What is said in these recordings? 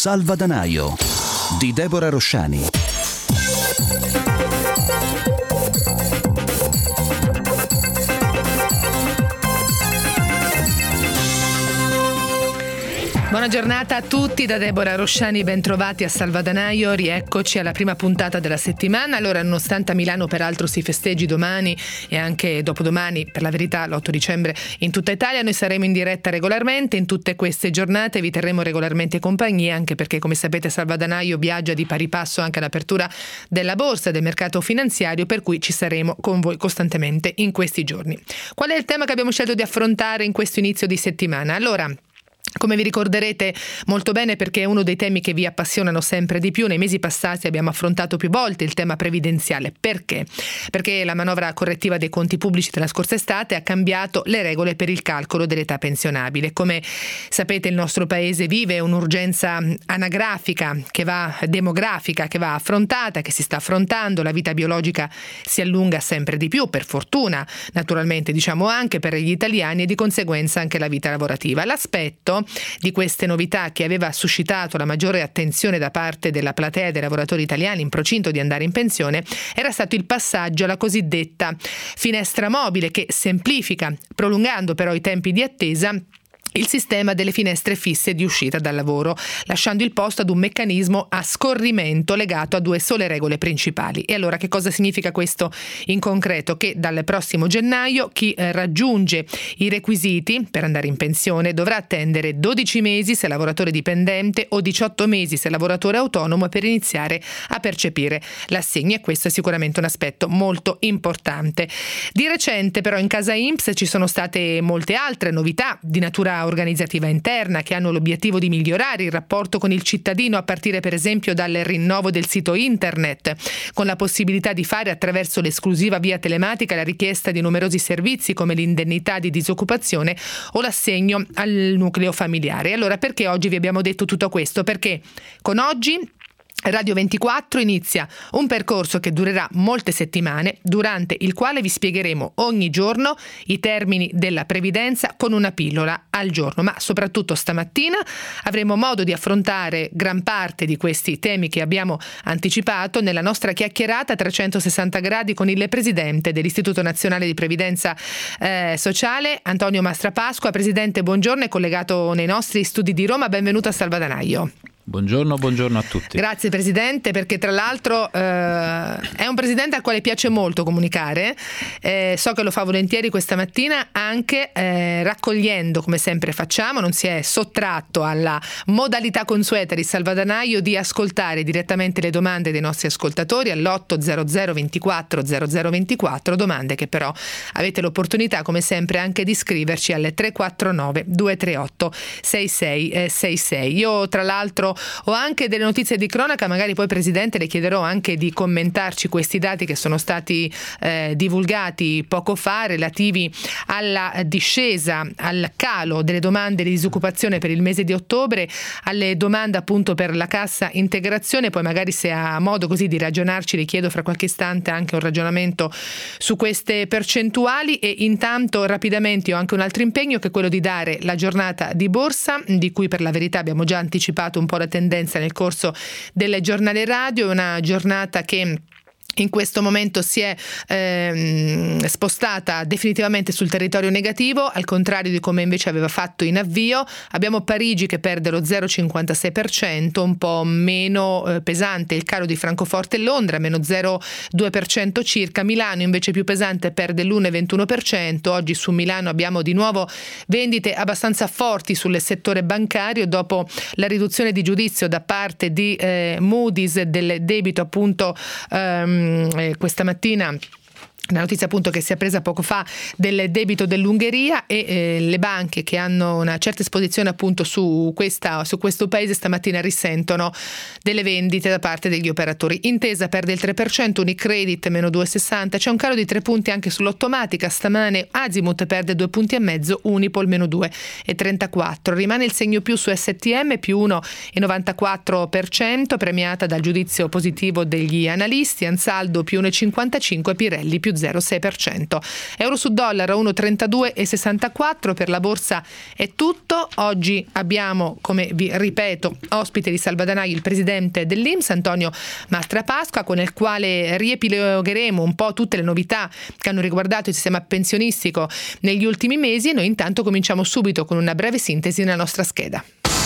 Salvadanaio di Deborah Rosciani. Buona giornata a tutti da Deborah Rosciani, ben trovati a Salvadanaio, rieccoci alla prima puntata della settimana. Allora, nonostante a Milano peraltro si festeggi domani e anche dopodomani, per la verità l'8 dicembre in tutta Italia, noi saremo in diretta regolarmente in tutte queste giornate, vi terremo regolarmente compagnia, anche perché come sapete Salvadanaio viaggia di pari passo anche all'apertura della borsa, del mercato finanziario, per cui ci saremo con voi costantemente in questi giorni. Qual è il tema che abbiamo scelto di affrontare in questo inizio di settimana? Allora, come vi ricorderete molto bene, perché è uno dei temi che vi appassionano sempre di più, nei mesi passati abbiamo affrontato più volte il tema previdenziale. Perché? Perché la manovra correttiva dei conti pubblici della scorsa estate ha cambiato le regole per il calcolo dell'età pensionabile. Come sapete il nostro paese vive un'urgenza anagrafica demografica che va affrontata, che si sta affrontando, la vita biologica si allunga sempre di più, per fortuna naturalmente diciamo anche per gli italiani, e di conseguenza anche la vita lavorativa. L'aspetto di queste novità che aveva suscitato la maggiore attenzione da parte della platea dei lavoratori italiani in procinto di andare in pensione era stato il passaggio alla cosiddetta finestra mobile, che semplifica, prolungando però i tempi di attesa, il sistema delle finestre fisse di uscita dal lavoro, lasciando il posto ad un meccanismo a scorrimento legato a due sole regole principali. E allora che cosa significa questo in concreto? Che dal prossimo gennaio chi raggiunge i requisiti per andare in pensione dovrà attendere 12 mesi se lavoratore dipendente o 18 mesi se lavoratore autonomo per iniziare a percepire l'assegno, e questo è sicuramente un aspetto molto importante. Di recente però in casa INPS ci sono state molte altre novità di natura organizzativa interna che hanno l'obiettivo di migliorare il rapporto con il cittadino, a partire per esempio dal rinnovo del sito internet, con la possibilità di fare attraverso l'esclusiva via telematica la richiesta di numerosi servizi come l'indennità di disoccupazione o l'assegno al nucleo familiare. Allora, perché oggi vi abbiamo detto tutto questo? Perché con oggi Radio 24 inizia un percorso che durerà molte settimane, durante il quale vi spiegheremo ogni giorno i termini della previdenza con una pillola al giorno, ma soprattutto stamattina avremo modo di affrontare gran parte di questi temi che abbiamo anticipato nella nostra chiacchierata a 360 gradi con il presidente dell'Istituto Nazionale di Previdenza Sociale, Antonio Mastrapasqua. Presidente, buongiorno, è collegato nei nostri studi di Roma, benvenuto a Salvadanaio. Buongiorno a tutti. Grazie Presidente, perché tra l'altro è un Presidente al quale piace molto comunicare, so che lo fa volentieri questa mattina anche raccogliendo, come sempre facciamo, non si è sottratto alla modalità consueta di Salvadanaio di ascoltare direttamente le domande dei nostri ascoltatori all'800 24 0024, domande che però avete l'opportunità come sempre anche di scriverci al 349 238 6666. Io tra l'altro ho anche delle notizie di cronaca, magari poi Presidente le chiederò anche di commentarci questi dati che sono stati divulgati poco fa, relativi alla discesa, al calo delle domande di disoccupazione per il mese di ottobre, alle domande appunto per la cassa integrazione. Poi magari se ha modo così di ragionarci le chiedo fra qualche istante anche un ragionamento su queste percentuali, e intanto rapidamente ho anche un altro impegno, che è quello di dare la giornata di borsa, di cui per la verità abbiamo già anticipato un po' la tendenza nel corso del giornale radio. È una giornata che in questo momento si è spostata definitivamente sul territorio negativo, al contrario di come invece aveva fatto in avvio. Abbiamo Parigi che perde lo 0,56%, un po' meno pesante il calo di Francoforte e Londra, meno 0,2% circa. Milano invece più pesante, perde l'1,21%. Oggi su Milano abbiamo di nuovo vendite abbastanza forti sul settore bancario dopo la riduzione di giudizio da parte di Moody's del debito appunto questa mattina. La notizia appunto che si è presa poco fa del debito dell'Ungheria, e le banche che hanno una certa esposizione appunto su questo paese stamattina risentono delle vendite da parte degli operatori. Intesa perde il 3%, Unicredit meno 2,60%, c'è un calo di 3 punti anche sull'Automatica stamane, Azimut perde 2,5 punti, Unipol meno 2,34%, rimane il segno più su STM più 1,94%, premiata dal giudizio positivo degli analisti, Ansaldo più 1,55%, Pirelli più 0,6%. Euro su dollaro 1,32,64. Per la borsa è tutto. Oggi abbiamo, come vi ripeto, ospite di Salvadanaio il presidente dell'INPS, Antonio Mastrapasqua, con il quale riepilogheremo un po' tutte le novità che hanno riguardato il sistema pensionistico negli ultimi mesi, e noi intanto cominciamo subito con una breve sintesi nella nostra scheda.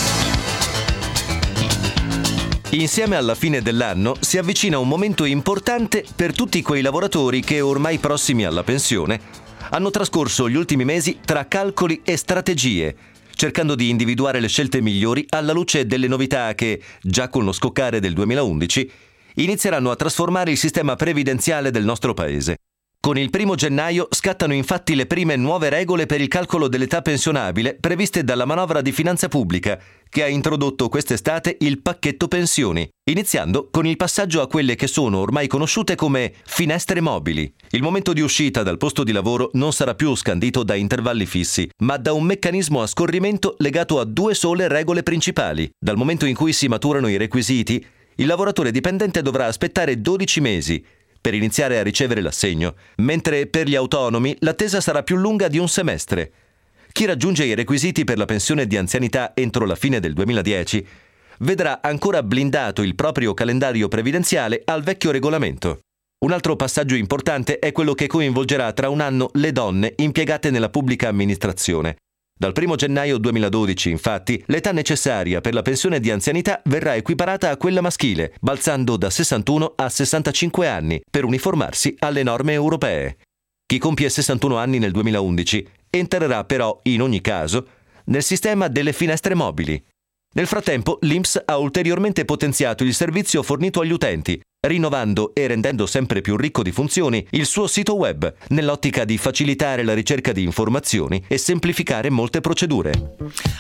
Insieme alla fine dell'anno si avvicina un momento importante per tutti quei lavoratori che, ormai prossimi alla pensione, hanno trascorso gli ultimi mesi tra calcoli e strategie, cercando di individuare le scelte migliori alla luce delle novità che, già con lo scoccare del 2011, inizieranno a trasformare il sistema previdenziale del nostro paese. Con il 1 gennaio scattano infatti le prime nuove regole per il calcolo dell'età pensionabile previste dalla manovra di finanza pubblica, che ha introdotto quest'estate il pacchetto pensioni, iniziando con il passaggio a quelle che sono ormai conosciute come finestre mobili. Il momento di uscita dal posto di lavoro non sarà più scandito da intervalli fissi, ma da un meccanismo a scorrimento legato a 2 sole regole principali. Dal momento in cui si maturano i requisiti, il lavoratore dipendente dovrà aspettare 12 mesi per iniziare a ricevere l'assegno, mentre per gli autonomi l'attesa sarà più lunga di un semestre. Chi raggiunge i requisiti per la pensione di anzianità entro la fine del 2010 vedrà ancora blindato il proprio calendario previdenziale al vecchio regolamento. Un altro passaggio importante è quello che coinvolgerà tra un anno le donne impiegate nella pubblica amministrazione. Dal 1 gennaio 2012, infatti, l'età necessaria per la pensione di anzianità verrà equiparata a quella maschile, balzando da 61 a 65 anni, per uniformarsi alle norme europee. Chi compie 61 anni nel 2011 entrerà però, in ogni caso, nel sistema delle finestre mobili. Nel frattempo, l'INPS ha ulteriormente potenziato il servizio fornito agli utenti, rinnovando e rendendo sempre più ricco di funzioni il suo sito web, nell'ottica di facilitare la ricerca di informazioni e semplificare molte procedure.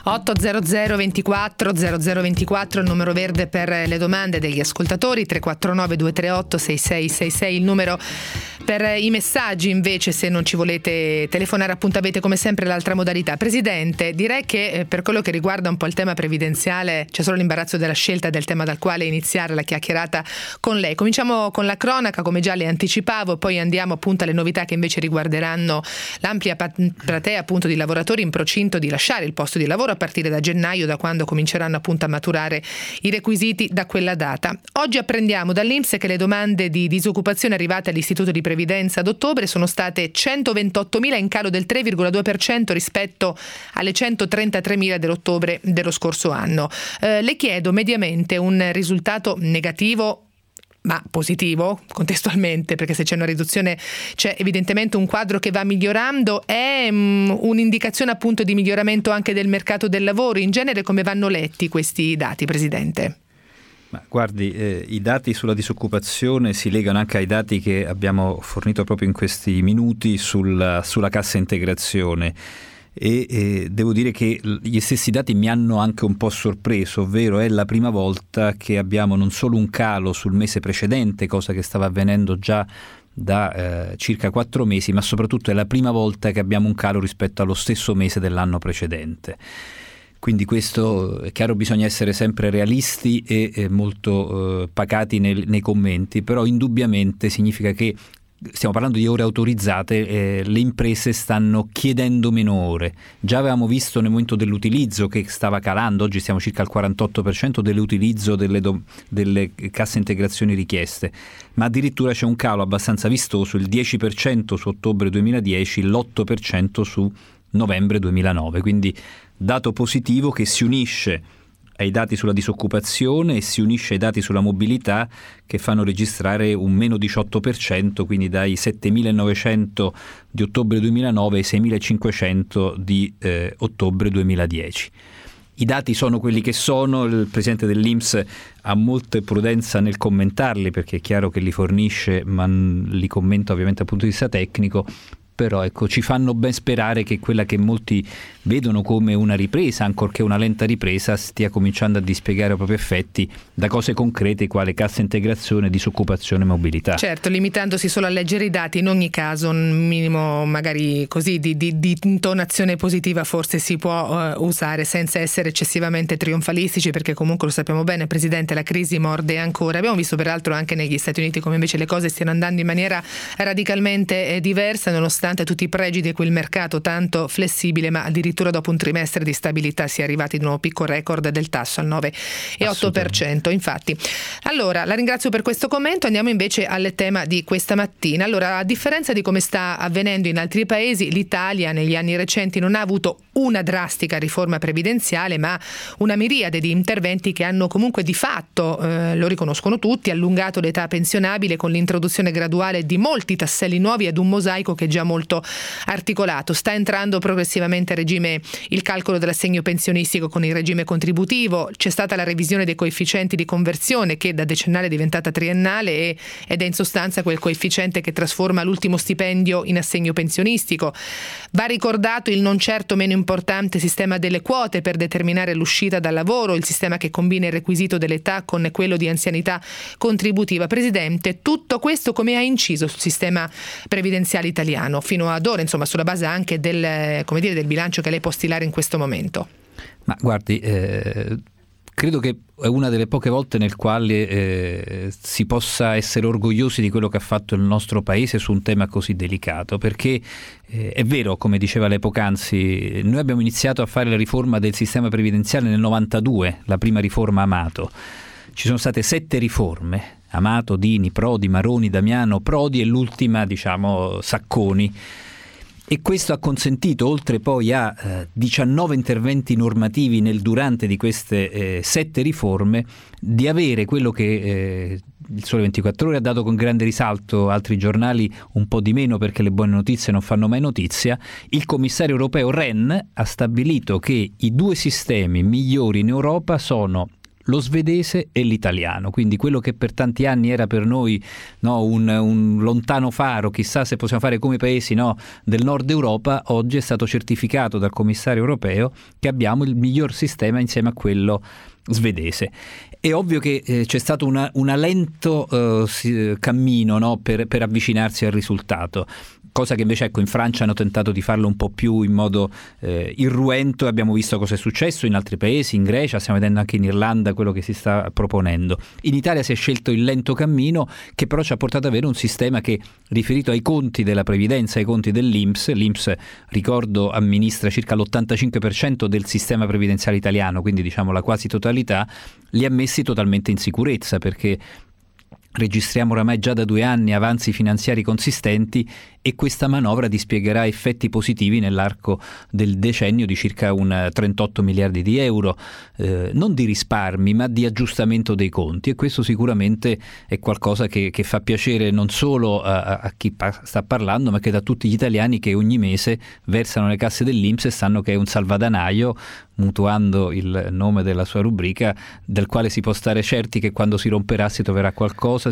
800 24 0024 il numero verde per le domande degli ascoltatori, 349 238 6666 il numero per i messaggi. Invece, se non ci volete telefonare, appunto avete come sempre l'altra modalità. Presidente, direi che per quello che riguarda un po' il tema previdenziale c'è solo l'imbarazzo della scelta del tema dal quale iniziare la chiacchierata con lei. Cominciamo con la cronaca, come già le anticipavo, poi andiamo appunto alle novità che invece riguarderanno l'ampia platea appunto di lavoratori in procinto di lasciare il posto di lavoro a partire da gennaio, da quando cominceranno appunto a maturare i requisiti da quella data. Oggi apprendiamo dall'INPS che le domande di disoccupazione arrivate all'Istituto di Previdenza ad ottobre sono state 128.000, in calo del 3,2% rispetto alle 133.000 dell'ottobre dello scorso anno. Le chiedo mediamente un risultato negativo ma positivo contestualmente, perché se c'è una riduzione c'è evidentemente un quadro che va migliorando. È un'indicazione appunto di miglioramento anche del mercato del lavoro. In genere come vanno letti questi dati, Presidente? Ma guardi, i dati sulla disoccupazione si legano anche ai dati che abbiamo fornito proprio in questi minuti sulla cassa integrazione. E devo dire che gli stessi dati mi hanno anche un po' sorpreso, ovvero è la prima volta che abbiamo non solo un calo sul mese precedente, cosa che stava avvenendo già da circa 4 mesi, ma soprattutto è la prima volta che abbiamo un calo rispetto allo stesso mese dell'anno precedente. Quindi questo, è chiaro, bisogna essere sempre realisti e molto pacati nei commenti, però indubbiamente significa che stiamo parlando di ore autorizzate, le imprese stanno chiedendo meno ore. Già avevamo visto nel momento dell'utilizzo che stava calando, oggi siamo circa al 48% dell'utilizzo delle casse integrazioni richieste, ma addirittura c'è un calo abbastanza vistoso, il 10% su ottobre 2010, l'8% su novembre 2009, quindi dato positivo che si unisce ai dati sulla disoccupazione e si unisce ai dati sulla mobilità che fanno registrare un meno 18%, quindi dai 7.900 di ottobre 2009 ai 6.500 di ottobre 2010. I dati sono quelli che sono, il Presidente dell'INPS ha molta prudenza nel commentarli perché è chiaro che li fornisce, ma li commenta ovviamente dal punto di vista tecnico, però ecco, ci fanno ben sperare che quella che molti vedono come una ripresa, ancorché una lenta ripresa, stia cominciando a dispiegare i propri effetti da cose concrete quale cassa integrazione, disoccupazione e mobilità. Certo, limitandosi solo a leggere i dati, in ogni caso un minimo magari così di intonazione positiva forse si può usare senza essere eccessivamente trionfalistici, perché comunque lo sappiamo bene, Presidente, la crisi morde ancora. Abbiamo visto peraltro anche negli Stati Uniti come invece le cose stiano andando in maniera radicalmente diversa, nonostante tutti i pregi di quel mercato tanto flessibile, ma addirittura dopo un trimestre di stabilità si è arrivati di nuovo picco record del tasso al 9,8%. Infatti, allora la ringrazio per questo commento. Andiamo invece al tema di questa mattina. Allora, a differenza di come sta avvenendo in altri paesi, l'Italia negli anni recenti non ha avuto una drastica riforma previdenziale, ma una miriade di interventi che hanno comunque di fatto, lo riconoscono tutti, allungato l'età pensionabile con l'introduzione graduale di molti tasselli nuovi ad un mosaico che è già molto articolato. Sta entrando progressivamente a regime il calcolo dell'assegno pensionistico con il regime contributivo, c'è stata la revisione dei coefficienti di conversione che da decennale è diventata triennale ed è in sostanza quel coefficiente che trasforma l'ultimo stipendio in assegno pensionistico. Va ricordato il non certo meno importante sistema delle quote per determinare l'uscita dal lavoro, il sistema che combina il requisito dell'età con quello di anzianità contributiva. Presidente, tutto questo come ha inciso sul sistema previdenziale italiano fino ad ora, insomma, sulla base anche del bilancio che lei può stilare in questo momento? Ma guardi, credo che è una delle poche volte nel quale si possa essere orgogliosi di quello che ha fatto il nostro paese su un tema così delicato, perché è vero, come diceva lei poc'anzi, noi abbiamo iniziato a fare la riforma del sistema previdenziale nel 92, la prima riforma Amato. Ci sono state 7 riforme, Amato, Dini, Prodi, Maroni, Damiano, Prodi e l'ultima, Sacconi. E questo ha consentito, oltre poi a 19 interventi normativi nel durante di queste 7 riforme, di avere quello che il Sole 24 Ore ha dato con grande risalto, altri giornali un po' di meno perché le buone notizie non fanno mai notizia. Il commissario europeo Rehn ha stabilito che i 2 sistemi migliori in Europa sono lo svedese e l'italiano, quindi quello che per tanti anni era per noi un lontano faro, chissà se possiamo fare come i paesi del nord Europa, oggi è stato certificato dal commissario europeo che abbiamo il miglior sistema insieme a quello svedese. È ovvio che c'è stato un lento cammino per avvicinarsi al risultato, cosa che invece in Francia hanno tentato di farlo un po' più in modo irruento. Abbiamo visto cosa è successo in altri paesi, in Grecia, stiamo vedendo anche in Irlanda quello che si sta proponendo. In Italia si è scelto il lento cammino, che però ci ha portato ad avere un sistema che, riferito ai conti della previdenza, ai conti dell'INPS, l'INPS, ricordo, amministra circa l'85% del sistema previdenziale italiano, quindi la quasi totalità, li ha messi totalmente in sicurezza, perché registriamo oramai già da 2 anni avanzi finanziari consistenti e questa manovra dispiegherà effetti positivi nell'arco del decennio di circa 38 miliardi di euro, non di risparmi ma di aggiustamento dei conti, e questo sicuramente è qualcosa che fa piacere non solo a chi sta parlando, ma che da tutti gli italiani che ogni mese versano le casse dell'INPS e sanno che è un salvadanaio, mutuando il nome della sua rubrica, del quale si può stare certi che quando si romperà si troverà qualcosa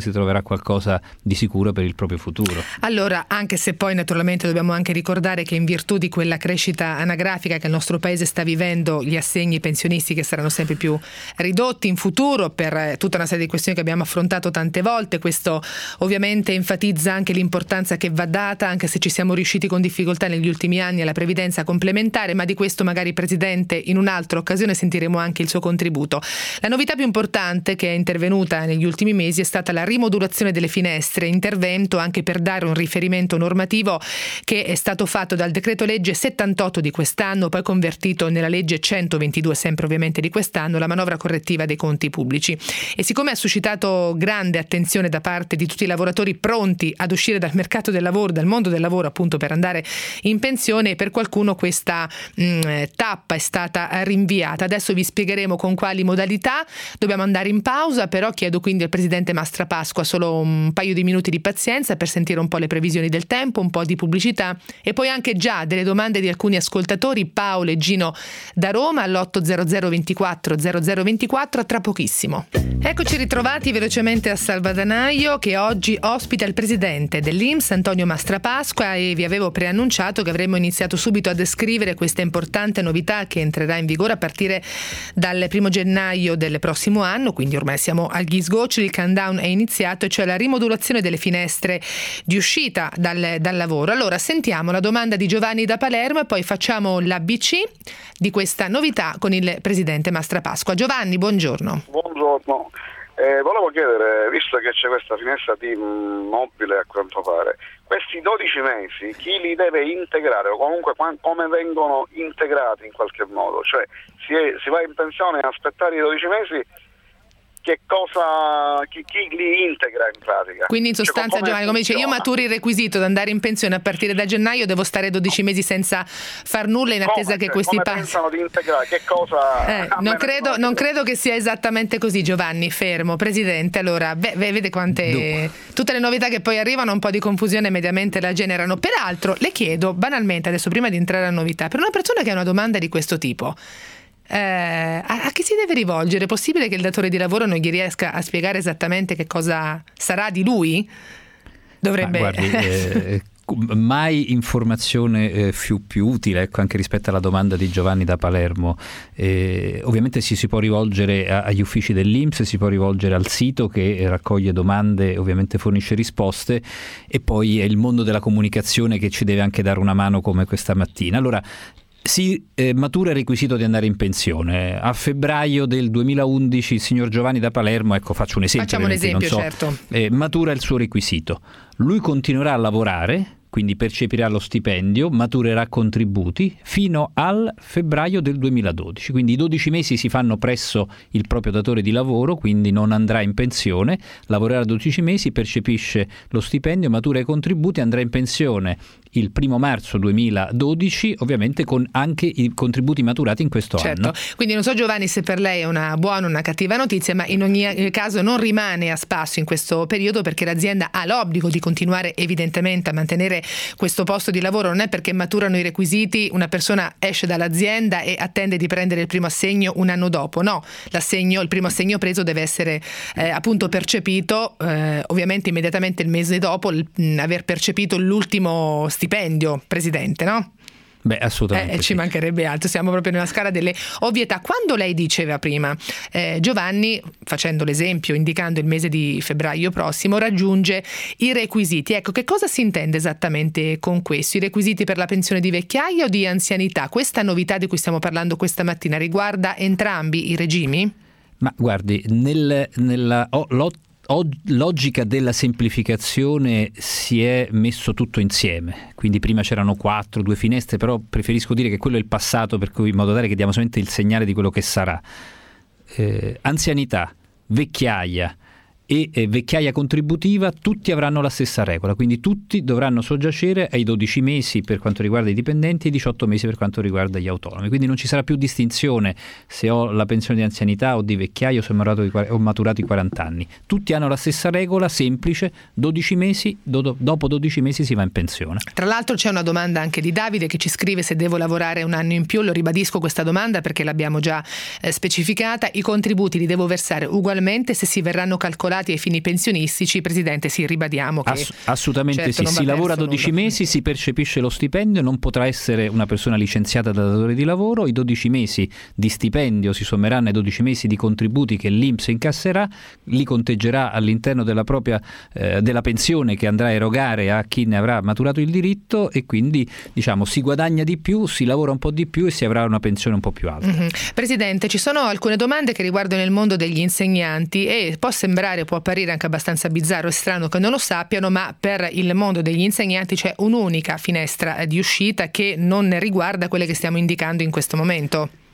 di sicuro per il proprio futuro. Allora, anche se poi naturalmente dobbiamo anche ricordare che in virtù di quella crescita anagrafica che il nostro paese sta vivendo, gli assegni pensionistici saranno sempre più ridotti in futuro per tutta una serie di questioni che abbiamo affrontato tante volte. Questo ovviamente enfatizza anche l'importanza che va data, anche se ci siamo riusciti con difficoltà negli ultimi anni, alla previdenza complementare, ma di questo magari, Presidente, in un'altra occasione sentiremo anche il suo contributo. La novità più importante che è intervenuta negli ultimi mesi è stata la rimodulazione delle finestre, intervento anche per dare un riferimento normativo che è stato fatto dal decreto legge 78 di quest'anno, poi convertito nella legge 122 sempre ovviamente di quest'anno, la manovra correttiva dei conti pubblici. E siccome ha suscitato grande attenzione da parte di tutti i lavoratori pronti ad uscire dal mercato del lavoro, dal mondo del lavoro appunto per andare in pensione, per qualcuno questa tappa è stata rinviata. Adesso vi spiegheremo con quali modalità. Dobbiamo andare in pausa, però chiedo quindi al Presidente Mastrapasqua solo un paio di minuti di pazienza per sentire un po' le previsioni del tempo tempo, un po' di pubblicità e poi anche già delle domande di alcuni ascoltatori, Paolo e Gino da Roma all'800 24 0024, a tra pochissimo. Eccoci ritrovati velocemente a Salvadanaio, che oggi ospita il presidente dell'INPS Antonio Mastrapasqua, e vi avevo preannunciato che avremmo iniziato subito a descrivere questa importante novità che entrerà in vigore a partire dal 1 gennaio del prossimo anno, quindi ormai siamo agli sgoccioli, il countdown è iniziato, cioè la rimodulazione delle finestre di uscita dal lavoro. Allora sentiamo la domanda di Giovanni da Palermo e poi facciamo l'ABC di questa novità con il presidente Mastrapasqua. Giovanni, buongiorno. Buongiorno. Volevo chiedere, visto che c'è questa finestra di mobile a quanto pare, questi 12 mesi chi li deve integrare o comunque come vengono integrati in qualche modo? Cioè si va in pensione e aspettare i 12 mesi? Che cosa chi li integra in pratica? Quindi in sostanza, Giovanni, come dice, io maturo il requisito di andare in pensione a partire da gennaio, devo stare 12 mesi senza far nulla in attesa che questi passi. Pensano di integrare? Che cosa? Non credo che sia esattamente così, Giovanni. Fermo, presidente. Allora, vede quante tutte le novità che poi arrivano, un po' di confusione mediamente la generano. Peraltro, le chiedo banalmente adesso, prima di entrare a novità, per una persona che ha una domanda di questo tipo, a chi si deve rivolgere? È possibile che il datore di lavoro non gli riesca a spiegare esattamente che cosa sarà di lui? Dovrebbe... Guardi, mai informazione più utile, ecco, anche rispetto alla domanda di Giovanni da Palermo. Ovviamente si può rivolgere agli uffici dell'INPS, si può rivolgere al sito che raccoglie domande e ovviamente fornisce risposte, e poi è il mondo della comunicazione che ci deve anche dare una mano come questa mattina. Allora, si matura il requisito di andare in pensione. A febbraio del 2011 il signor Giovanni da Palermo, ecco, faccio un esempio. Facciamo un esempio, certo. Matura il suo requisito. Lui continuerà a lavorare, quindi percepirà lo stipendio, maturerà contributi fino al febbraio del 2012. Quindi i 12 mesi si fanno presso il proprio datore di lavoro, quindi non andrà in pensione, lavorerà 12 mesi, percepisce lo stipendio, matura i contributi, andrà in pensione il 1 marzo 2012, ovviamente con anche i contributi maturati in questo anno. Quindi non so, Giovanni, se per lei è una buona o una cattiva notizia, ma in ogni caso non rimane a spasso in questo periodo, perché l'azienda ha l'obbligo di continuare evidentemente a mantenere questo posto di lavoro. Non è perché maturano i requisiti una persona esce dall'azienda e attende di prendere il primo assegno un anno dopo. No, il primo assegno preso deve essere appunto percepito ovviamente immediatamente il mese dopo aver percepito l'ultimo stipendio, presidente, no? Beh, assolutamente. Ci mancherebbe altro, siamo proprio nella scala delle ovvietà. Quando lei diceva prima, Giovanni, facendo l'esempio, indicando il mese di febbraio prossimo, raggiunge i requisiti. Ecco, che cosa si intende esattamente con questo? I requisiti per la pensione di vecchiaia o di anzianità? Questa novità di cui stiamo parlando questa mattina riguarda entrambi i regimi? Ma guardi, nella logica della semplificazione si è messo tutto insieme, quindi prima c'erano 2 finestre, però preferisco dire che quello è il passato, per cui in modo tale che diamo solamente il segnale di quello che sarà. Anzianità, vecchiaia e vecchiaia contributiva, tutti avranno la stessa regola, quindi tutti dovranno soggiacere ai 12 mesi per quanto riguarda i dipendenti e 18 mesi per quanto riguarda gli autonomi, quindi non ci sarà più distinzione se ho la pensione di anzianità o di vecchiaia o se ho maturato i 40 anni, tutti hanno la stessa regola semplice, 12 mesi, dopo 12 mesi si va in pensione. Tra l'altro c'è una domanda anche di Davide che ci scrive se devo lavorare un anno in più. Lo ribadisco questa domanda perché l'abbiamo già specificata. I contributi li devo versare ugualmente se si verranno calcolati ai fini pensionistici. Presidente, sì, ribadiamo che assolutamente certo, sì, si lavora 12 mesi, si percepisce lo stipendio, non potrà essere una persona licenziata dal datore di lavoro, i 12 mesi di stipendio si sommeranno ai 12 mesi di contributi che l'INPS incasserà, li conteggerà all'interno della propria della pensione che andrà a erogare a chi ne avrà maturato il diritto, e quindi diciamo si guadagna di più, si lavora un po' di più e si avrà una pensione un po' più alta. Presidente, ci sono alcune domande che riguardano il mondo degli insegnanti e può apparire anche abbastanza bizzarro e strano che non lo sappiano, ma per il mondo degli insegnanti c'è un'unica finestra di uscita che non riguarda quelle che stiamo indicando in questo momento.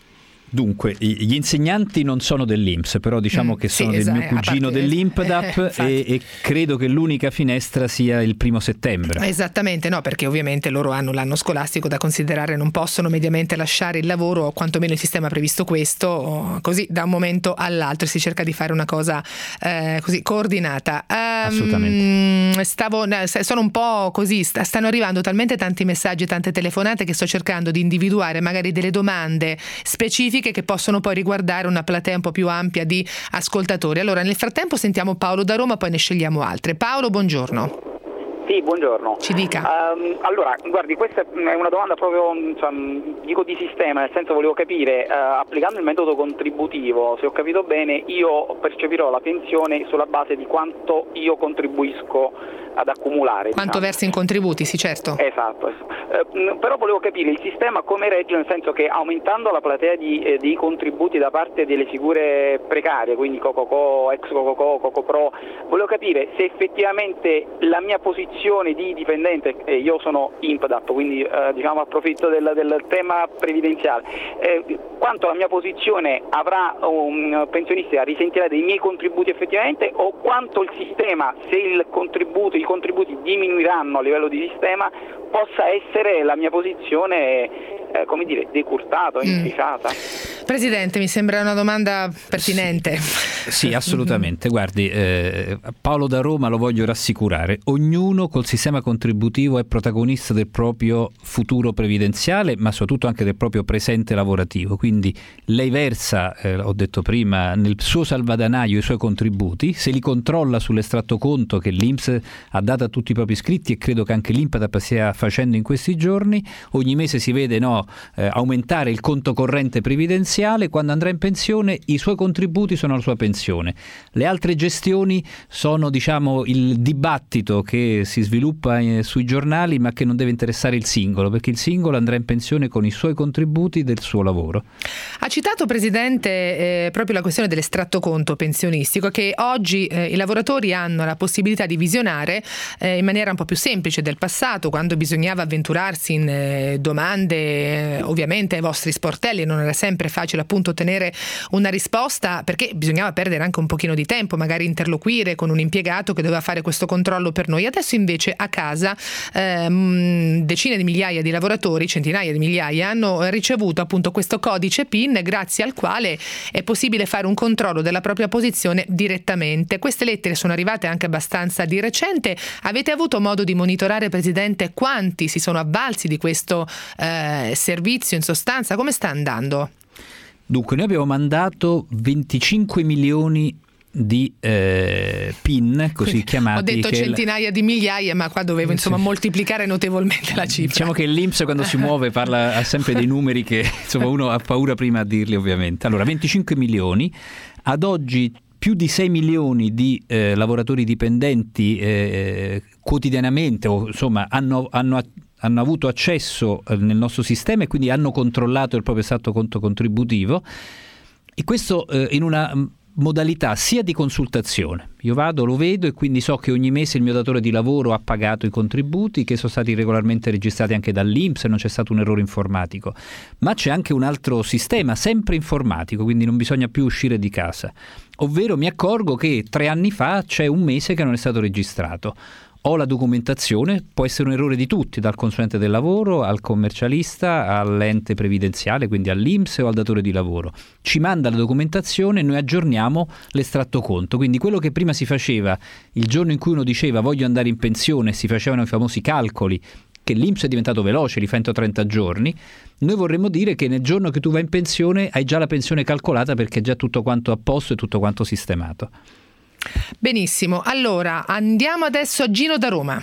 Dunque, gli insegnanti non sono dell'INPS, però diciamo che sono del mio cugino dell'INPDAP e credo che l'unica finestra sia il 1 settembre. Esattamente, no, perché ovviamente loro hanno l'anno scolastico da considerare, non possono mediamente lasciare il lavoro, o quantomeno il sistema ha previsto questo, così da un momento all'altro si cerca di fare una cosa così coordinata. Assolutamente. Sono un po' così, stanno arrivando talmente tanti messaggi, tante telefonate che sto cercando di individuare magari delle domande specifiche che possono poi riguardare una platea un po' più ampia di ascoltatori. Allora, nel frattempo sentiamo Paolo da Roma, poi ne scegliamo altre. Paolo, buongiorno. Sì, buongiorno. Ci dica. Allora, guardi, questa è una domanda proprio, dico di sistema, nel senso volevo capire, applicando il metodo contributivo, se ho capito bene, io percepirò la pensione sulla base di quanto io contribuisco ad accumulare. Quanto versi in contributi, sì, certo. Esatto. Però volevo capire il sistema come regge, nel senso che aumentando la platea dei contributi da parte delle figure precarie, quindi Coco, ex Coco, Coco Pro, volevo capire se effettivamente la mia posizione di dipendente, io sono INPDAP, quindi approfitto del tema previdenziale, quanto la mia posizione avrà un pensionista risentirà dei miei contributi effettivamente, o quanto il sistema, se i contributi diminuiranno a livello di sistema, possa essere la mia posizione decurtata o inficiata. Presidente, mi sembra una domanda pertinente. Sì, assolutamente. Guardi, Paolo da Roma, lo voglio rassicurare, ognuno col sistema contributivo è protagonista del proprio futuro previdenziale, ma soprattutto anche del proprio presente lavorativo. Quindi lei versa, ho detto prima, nel suo salvadanaio i suoi contributi, se li controlla sull'estratto conto che l'INPS ha dato a tutti i propri iscritti, e credo che anche l'INPDAP stia facendo in questi giorni, ogni mese si vede aumentare il conto corrente previdenziale. Quando andrà in pensione i suoi contributi sono la sua pensione. Le altre gestioni sono il dibattito che si sviluppa sui giornali, ma che non deve interessare il singolo, perché il singolo andrà in pensione con i suoi contributi del suo lavoro. Ha citato, Presidente, proprio la questione dell'estratto conto pensionistico, che oggi i lavoratori hanno la possibilità di visionare in maniera un po' più semplice del passato, quando bisognava avventurarsi in domande ovviamente ai vostri sportelli, non era sempre facile appunto ottenere una risposta, perché bisognava perdere anche un pochino di tempo, magari interloquire con un impiegato che doveva fare questo controllo per noi. Adesso invece a casa decine di migliaia di lavoratori, centinaia di migliaia, hanno ricevuto appunto questo codice PIN, grazie al quale è possibile fare un controllo della propria posizione direttamente. Queste lettere sono arrivate anche abbastanza di recente. Avete avuto modo di monitorare, Presidente, quanti si sono avvalsi di questo servizio? In sostanza, come sta andando? Dunque, noi abbiamo mandato 25 milioni di PIN, così chiamati. Ho detto centinaia di migliaia, ma qua dovevo moltiplicare notevolmente la cifra. Diciamo che l'INPS quando si muove ha sempre dei numeri che uno ha paura prima a dirli, ovviamente. Allora, 25 milioni, ad oggi più di 6 milioni di lavoratori dipendenti quotidianamente, o insomma hanno avuto accesso nel nostro sistema e quindi hanno controllato il proprio estratto conto contributivo, e questo in una modalità sia di consultazione. Io vado, lo vedo e quindi so che ogni mese il mio datore di lavoro ha pagato i contributi, che sono stati regolarmente registrati anche dall'INPS e non c'è stato un errore informatico. Ma c'è anche un altro sistema, sempre informatico, quindi non bisogna più uscire di casa. Ovvero mi accorgo che 3 anni fa c'è un mese che non è stato registrato. Ho la documentazione, può essere un errore di tutti, dal consulente del lavoro al commercialista, all'ente previdenziale, quindi all'INPS o al datore di lavoro. Ci manda la documentazione e noi aggiorniamo l'estratto conto. Quindi quello che prima si faceva il giorno in cui uno diceva voglio andare in pensione, si facevano i famosi calcoli, che l'INPS è diventato veloce, li fa entro 30 giorni, noi vorremmo dire che nel giorno che tu vai in pensione hai già la pensione calcolata, perché è già tutto quanto a posto e tutto quanto sistemato. Benissimo, allora andiamo adesso a Gino da Roma.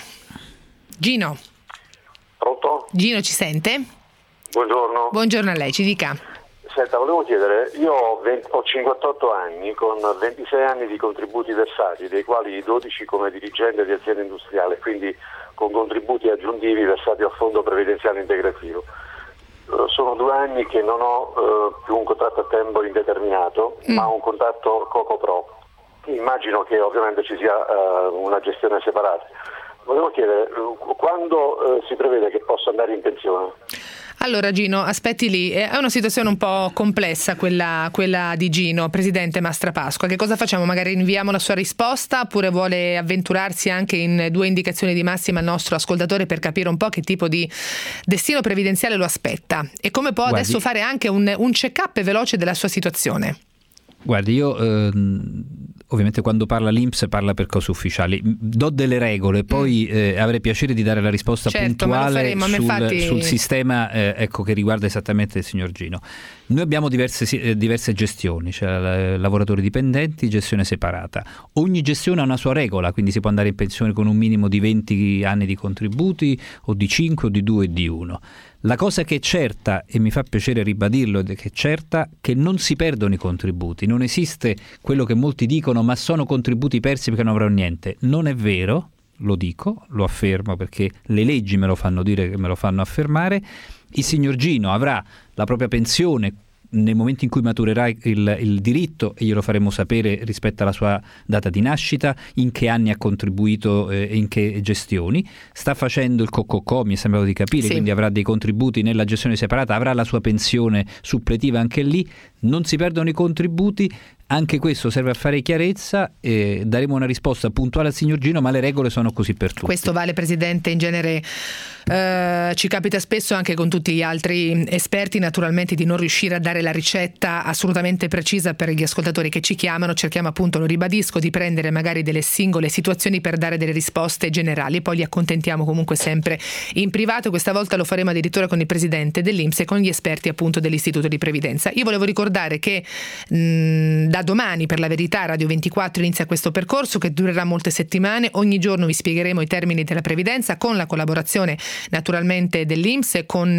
Gino. Pronto? Gino, ci sente? Buongiorno. Buongiorno a lei, ci dica. Senta, volevo chiedere, io ho 58 anni con 26 anni di contributi versati, dei quali 12 come dirigente di azienda industriale, quindi con contributi aggiuntivi versati a fondo previdenziale integrativo. Sono 2 anni che non ho più un contratto a tempo indeterminato, ma un contratto Coco Pro. Immagino che ovviamente ci sia una gestione separata. Volevo chiedere, quando si prevede che possa andare in pensione? Allora Gino, aspetti lì, è una situazione un po' complessa quella di Gino. Presidente Mastrapasqua, che cosa facciamo? Magari inviamo la sua risposta oppure vuole avventurarsi anche in 2 indicazioni di massima al nostro ascoltatore per capire un po' che tipo di destino previdenziale lo aspetta e come può adesso fare anche un check-up veloce della sua situazione? Guardi, io ovviamente quando parla l'INPS parla per cose ufficiali, do delle regole, poi avrei piacere di dare la risposta puntuale sul sistema che riguarda esattamente il signor Gino. Noi abbiamo diverse gestioni, cioè lavoratori dipendenti, gestione separata. Ogni gestione ha una sua regola, quindi si può andare in pensione con un minimo di 20 anni di contributi o di 5 o di 2 e di 1. La cosa che è certa, e mi fa piacere ribadirlo, che è certa, che non si perdono i contributi. Non esiste quello che molti dicono, ma sono contributi persi perché non avranno niente. Non è vero, lo dico, lo affermo perché le leggi me lo fanno dire, me lo fanno affermare. Il signor Gino avrà la propria pensione nel momento in cui maturerà il diritto, e glielo faremo sapere rispetto alla sua data di nascita, in che anni ha contribuito e in che gestioni. Sta facendo il COCOCO, mi è sembrato di capire, sì. Quindi avrà dei contributi nella gestione separata, avrà la sua pensione suppletiva anche lì. Non si perdono i contributi, anche questo serve a fare chiarezza, e daremo una risposta puntuale al signor Gino, ma le regole sono così per tutti. Questo vale, Presidente, in genere ci capita spesso anche con tutti gli altri esperti naturalmente di non riuscire a dare la ricetta assolutamente precisa per gli ascoltatori che ci chiamano. Cerchiamo appunto, lo ribadisco, di prendere magari delle singole situazioni per dare delle risposte generali, poi li accontentiamo comunque sempre in privato. Questa volta lo faremo addirittura con il Presidente dell'INPS e con gli esperti appunto dell'Istituto di Previdenza. Io volevo ricordare che da domani, per la verità, Radio 24 inizia questo percorso che durerà molte settimane. Ogni giorno vi spiegheremo i termini della previdenza con la collaborazione naturalmente dell'INPS, con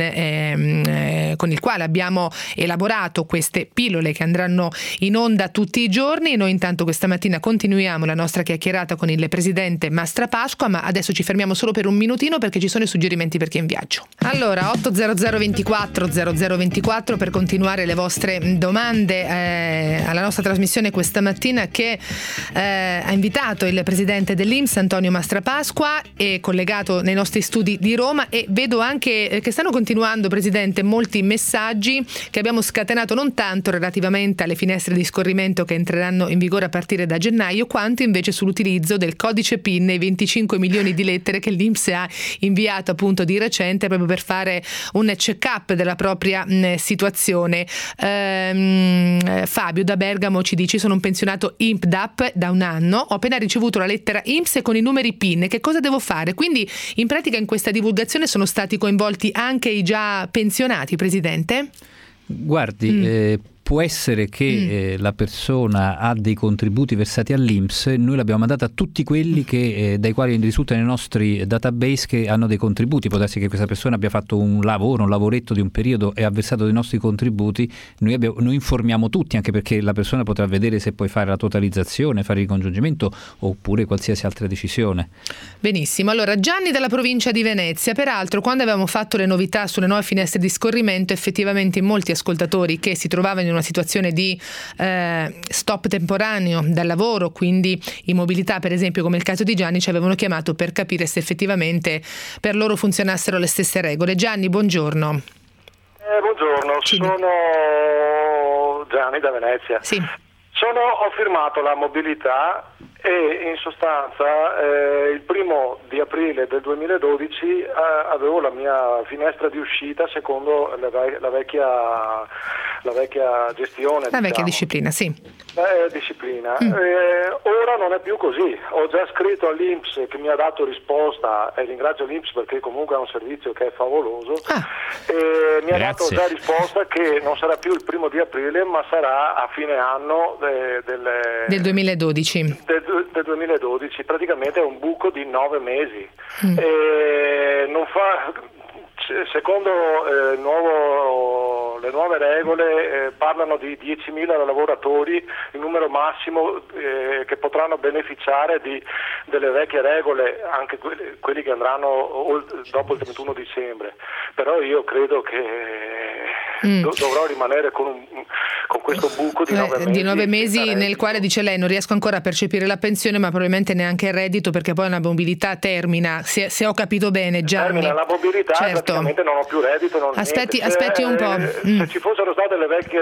il quale abbiamo elaborato queste pillole che andranno in onda tutti i giorni. Noi intanto questa mattina continuiamo la nostra chiacchierata con il Presidente Mastrapasqua, ma adesso ci fermiamo solo per un minutino perché ci sono i suggerimenti per chi è in viaggio. Allora 800 24 0024 per continuare le vostre domande alla nostra trasmissione questa mattina, che ha invitato il Presidente dell'INPS Antonio Mastrapasqua, e collegato nei nostri studi di Roma. E vedo anche che stanno continuando, Presidente, molti messaggi che abbiamo scatenato, non tanto relativamente alle finestre di scorrimento che entreranno in vigore a partire da gennaio, quanto invece sull'utilizzo del codice PIN e i 25 milioni di lettere che l'INPS ha inviato appunto di recente proprio per fare un check-up della propria situazione. Fabio da Bergamo ci dice: sono un pensionato INPDAP da 1 anno, ho appena ricevuto la lettera INPS con i numeri PIN, che cosa devo fare? Quindi in pratica in questa divulgazione sono stati coinvolti anche i già pensionati, Presidente? Guardi, può essere che la persona ha dei contributi versati all'INPS, noi l'abbiamo mandata a tutti quelli che, dai quali risulta nei nostri database che hanno dei contributi. Può darsi che questa persona abbia fatto un lavoretto di un periodo e ha versato dei nostri contributi. Noi informiamo tutti, anche perché la persona potrà vedere se puoi fare la totalizzazione, fare il ricongiungimento oppure qualsiasi altra decisione. Benissimo, allora Gianni dalla provincia di Venezia. Peraltro, quando avevamo fatto le novità sulle nuove finestre di scorrimento, effettivamente molti ascoltatori che si trovavano in una situazione di stop temporaneo dal lavoro, quindi immobilità per esempio, come il caso di Gianni, ci avevano chiamato per capire se effettivamente per loro funzionassero le stesse regole. Gianni, buongiorno. Buongiorno, sono Gianni da Venezia. Sì. Ho firmato la mobilità e in sostanza il 1° di aprile del 2012 avevo la mia finestra di uscita secondo la vecchia gestione. La vecchia disciplina, sì. Disciplina. Ora non è più così. Ho già scritto all'INPS che mi ha dato risposta, e ringrazio l'INPS perché comunque ha un servizio che è favoloso. Mi ha dato già risposta che non sarà più il 1° di aprile, ma sarà a fine anno del 2012. Del 2012, praticamente è un buco di 9 mesi. Secondo le nuove regole parlano di 10.000 lavoratori, il numero massimo che potranno beneficiare delle vecchie regole, anche quelli che andranno dopo il 31 dicembre. Però io credo che dovrò rimanere con con questo buco di 9 mesi nel quale, dice lei, non riesco ancora a percepire la pensione, ma probabilmente neanche il reddito, perché poi la mobilità termina, se ho capito bene, Gianni. Termina la mobilità, certo. Praticamente non ho più reddito, non aspetti un po'. Se ci fossero state le vecchie,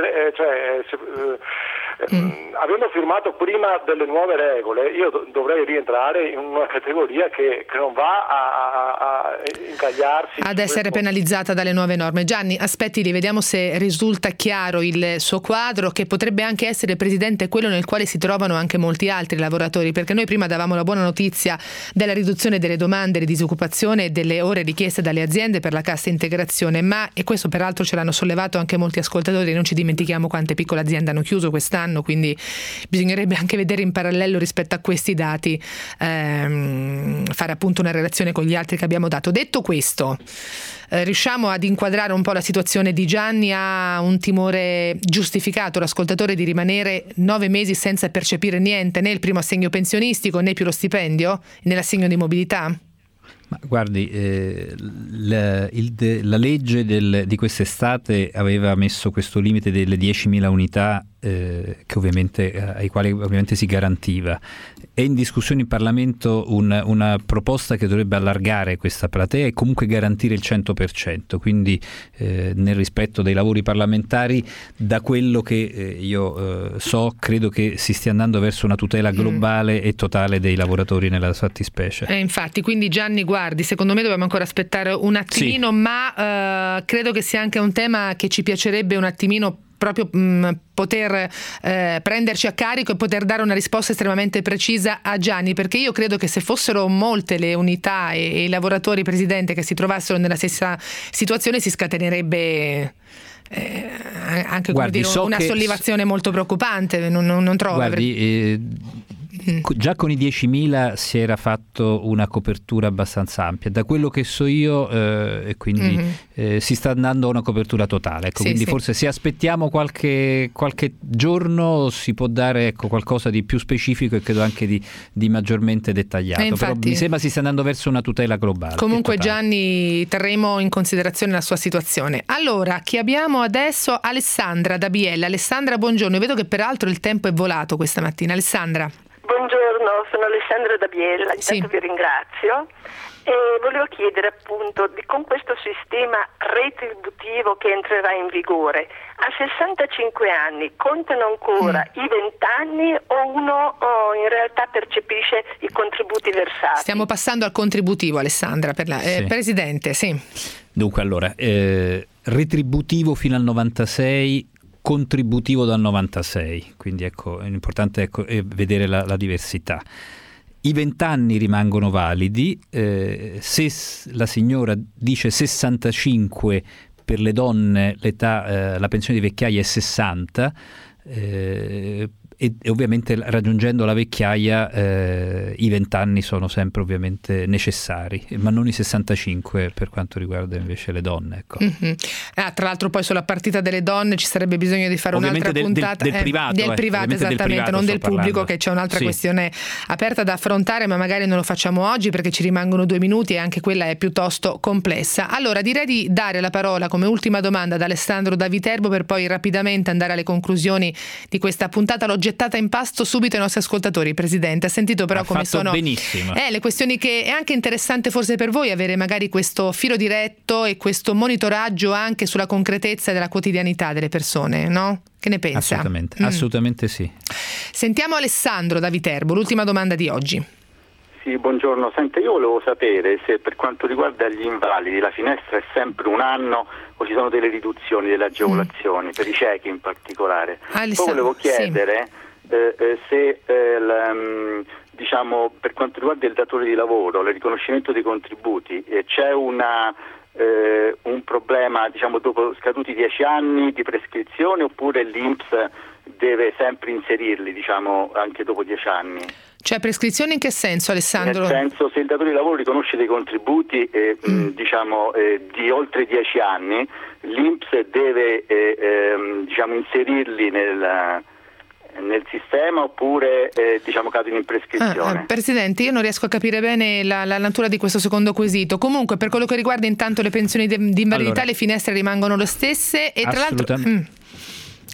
avendo firmato prima delle nuove regole, io dovrei rientrare in una categoria che non va a incagliarsi ad essere penalizzata dalle nuove norme. Gianni, aspetti, vediamo se risulta chiaro il suo quadro, che potrebbe anche essere, Presidente, quello nel quale si trovano anche molti altri lavoratori, perché noi prima davamo la buona notizia della riduzione delle domande di disoccupazione e delle ore richieste dalle aziende per la cassa integrazione, ma, e questo peraltro ce l'hanno sollevato anche molti ascoltatori, non ci dimentichiamo quante piccole aziende hanno chiuso quest'anno, quindi bisognerebbe anche vedere in parallelo rispetto a questi dati, fare appunto una relazione con gli altri che abbiamo dato. Detto questo, riusciamo ad inquadrare un po' la situazione di Gianni? Ha un timore giustificato l'ascoltatore di rimanere 9 mesi senza percepire niente, né il primo assegno pensionistico né più lo stipendio, né l'assegno di mobilità? Ma guardi, la legge di quest'estate aveva messo questo limite delle 10.000 unità ai quali ovviamente si garantiva. È in discussione in Parlamento una proposta che dovrebbe allargare questa platea e comunque garantire il 100%, quindi nel rispetto dei lavori parlamentari, da quello che io so, credo che si stia andando verso una tutela globale e totale dei lavoratori nella fattispecie. Infatti, quindi Gianni, guardi, secondo me dobbiamo ancora aspettare un attimino, sì. Ma credo che sia anche un tema che ci piacerebbe un attimino proprio poter prenderci a carico e poter dare una risposta estremamente precisa a Gianni, perché io credo che se fossero molte le unità e i lavoratori, Presidente, che si trovassero nella stessa situazione, si scatenerebbe anche una sollevazione molto preoccupante, non trovo? Guardi, già con i 10.000 si era fatto una copertura abbastanza ampia, da quello che so io, e quindi si sta andando a una copertura totale, ecco, sì, quindi sì. Forse se aspettiamo qualche giorno si può dare, ecco, qualcosa di più specifico e credo anche di maggiormente dettagliato, infatti, però mi sembra si sta andando verso una tutela globale. Comunque Gianni, terremo in considerazione la sua situazione. Allora, chi abbiamo adesso? Alessandra da Biella. Alessandra, buongiorno, io vedo che peraltro il tempo è volato questa mattina. Alessandra. Buongiorno, sono Alessandra da Biella, intanto sì. Vi ringrazio e volevo chiedere appunto con questo sistema retributivo che entrerà in vigore, a 65 anni contano ancora i 20 anni o uno in realtà percepisce i contributi versati? Stiamo passando al contributivo, Alessandra, sì. Presidente, sì. Dunque, allora, retributivo fino al 96, contributivo dal 96, quindi ecco, è importante è vedere la diversità. I 20 anni rimangono validi, se la signora dice 65, per le donne l'età, la pensione di vecchiaia è 60, e ovviamente raggiungendo la vecchiaia i 20 anni sono sempre ovviamente necessari, ma non i 65 per quanto riguarda invece le donne, ecco. Mm-hmm. Tra l'altro poi sulla partita delle donne ci sarebbe bisogno di fare ovviamente un'altra puntata del privato, esattamente, del privato, non del pubblico parlando. Che c'è un'altra sì. questione aperta da affrontare, ma magari non lo facciamo oggi perché ci rimangono 2 minuti e anche quella è piuttosto complessa. Allora direi di dare la parola come ultima domanda ad Alessandro da Viterbo per poi rapidamente andare alle conclusioni di questa puntata. L'ho gettata in pasto subito ai nostri ascoltatori, Presidente. Ha sentito però come sono benissimo. Le questioni, che è anche interessante forse per voi avere magari questo filo diretto e questo monitoraggio anche sulla concretezza della quotidianità delle persone, no? Che ne pensa? Assolutamente sì. Sentiamo Alessandro da Viterbo, l'ultima domanda di oggi. Sì, buongiorno. Senta, io volevo sapere se per quanto riguarda gli invalidi la finestra è sempre un anno o ci sono delle riduzioni, delle agevolazioni, per i ciechi in particolare. Poi volevo chiedere se diciamo, per quanto riguarda il datore di lavoro, il riconoscimento dei contributi, c'è un problema, diciamo, dopo scaduti 10 anni di prescrizione, oppure l'INPS deve sempre inserirli, diciamo, anche dopo 10 anni? Cioè prescrizione in che senso, Alessandro? Nel senso, se il datore di lavoro riconosce dei contributi diciamo di oltre 10 anni, l'INPS deve diciamo inserirli nel sistema, oppure diciamo cadono in prescrizione. Presidente, io non riesco a capire bene la natura di questo secondo quesito. Comunque, per quello che riguarda intanto le pensioni di invalidità, le finestre rimangono le stesse e tra l'altro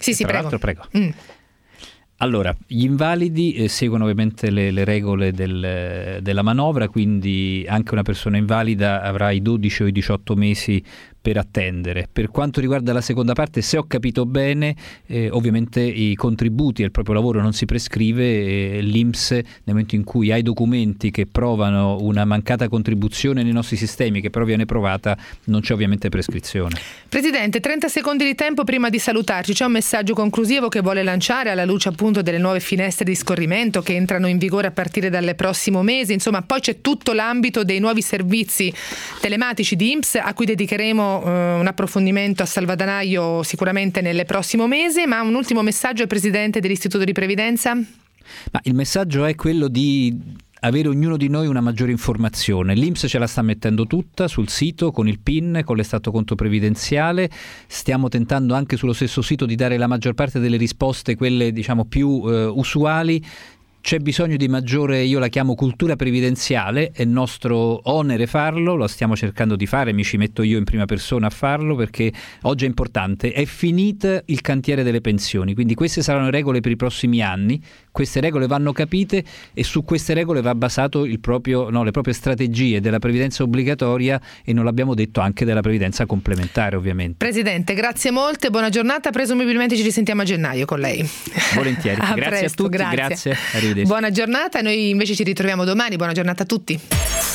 Sì, tra prego. l'altro, prego. Allora, gli invalidi seguono ovviamente le regole della manovra, quindi anche una persona invalida avrà i 12 o i 18 mesi per attendere. Per quanto riguarda la seconda parte, se ho capito bene, ovviamente i contributi e il proprio lavoro non si prescrive, l'INPS nel momento in cui hai documenti che provano una mancata contribuzione nei nostri sistemi, che però viene provata, non c'è ovviamente prescrizione. Presidente, 30 secondi di tempo prima di salutarci. C'è un messaggio conclusivo che vuole lanciare alla luce appunto delle nuove finestre di scorrimento che entrano in vigore a partire dal prossimo mese. Insomma, poi c'è tutto l'ambito dei nuovi servizi telematici di INPS a cui dedicheremo un approfondimento a Salvadanaio sicuramente nel prossimo mese. Ma un ultimo messaggio al Presidente dell'Istituto di Previdenza? Ma il messaggio è quello di avere ognuno di noi una maggiore informazione. L'INPS ce la sta mettendo tutta sul sito, con il PIN, con l'estratto conto previdenziale. Stiamo tentando anche sullo stesso sito di dare la maggior parte delle risposte, quelle diciamo più usuali. C'è bisogno di maggiore, io la chiamo cultura previdenziale, è nostro onere farlo, lo stiamo cercando di fare, mi ci metto io in prima persona a farlo, perché oggi è importante, è finito il cantiere delle pensioni, quindi queste saranno regole per i prossimi anni, queste regole vanno capite e su queste regole va basato le proprie strategie della previdenza obbligatoria e, non l'abbiamo detto, anche della previdenza complementare ovviamente. Presidente, grazie molte, buona giornata, presumibilmente ci risentiamo a gennaio con lei. Volentieri, grazie presto, a tutti, grazie. Arrivederci. Buona giornata, noi invece ci ritroviamo domani, buona giornata a tutti.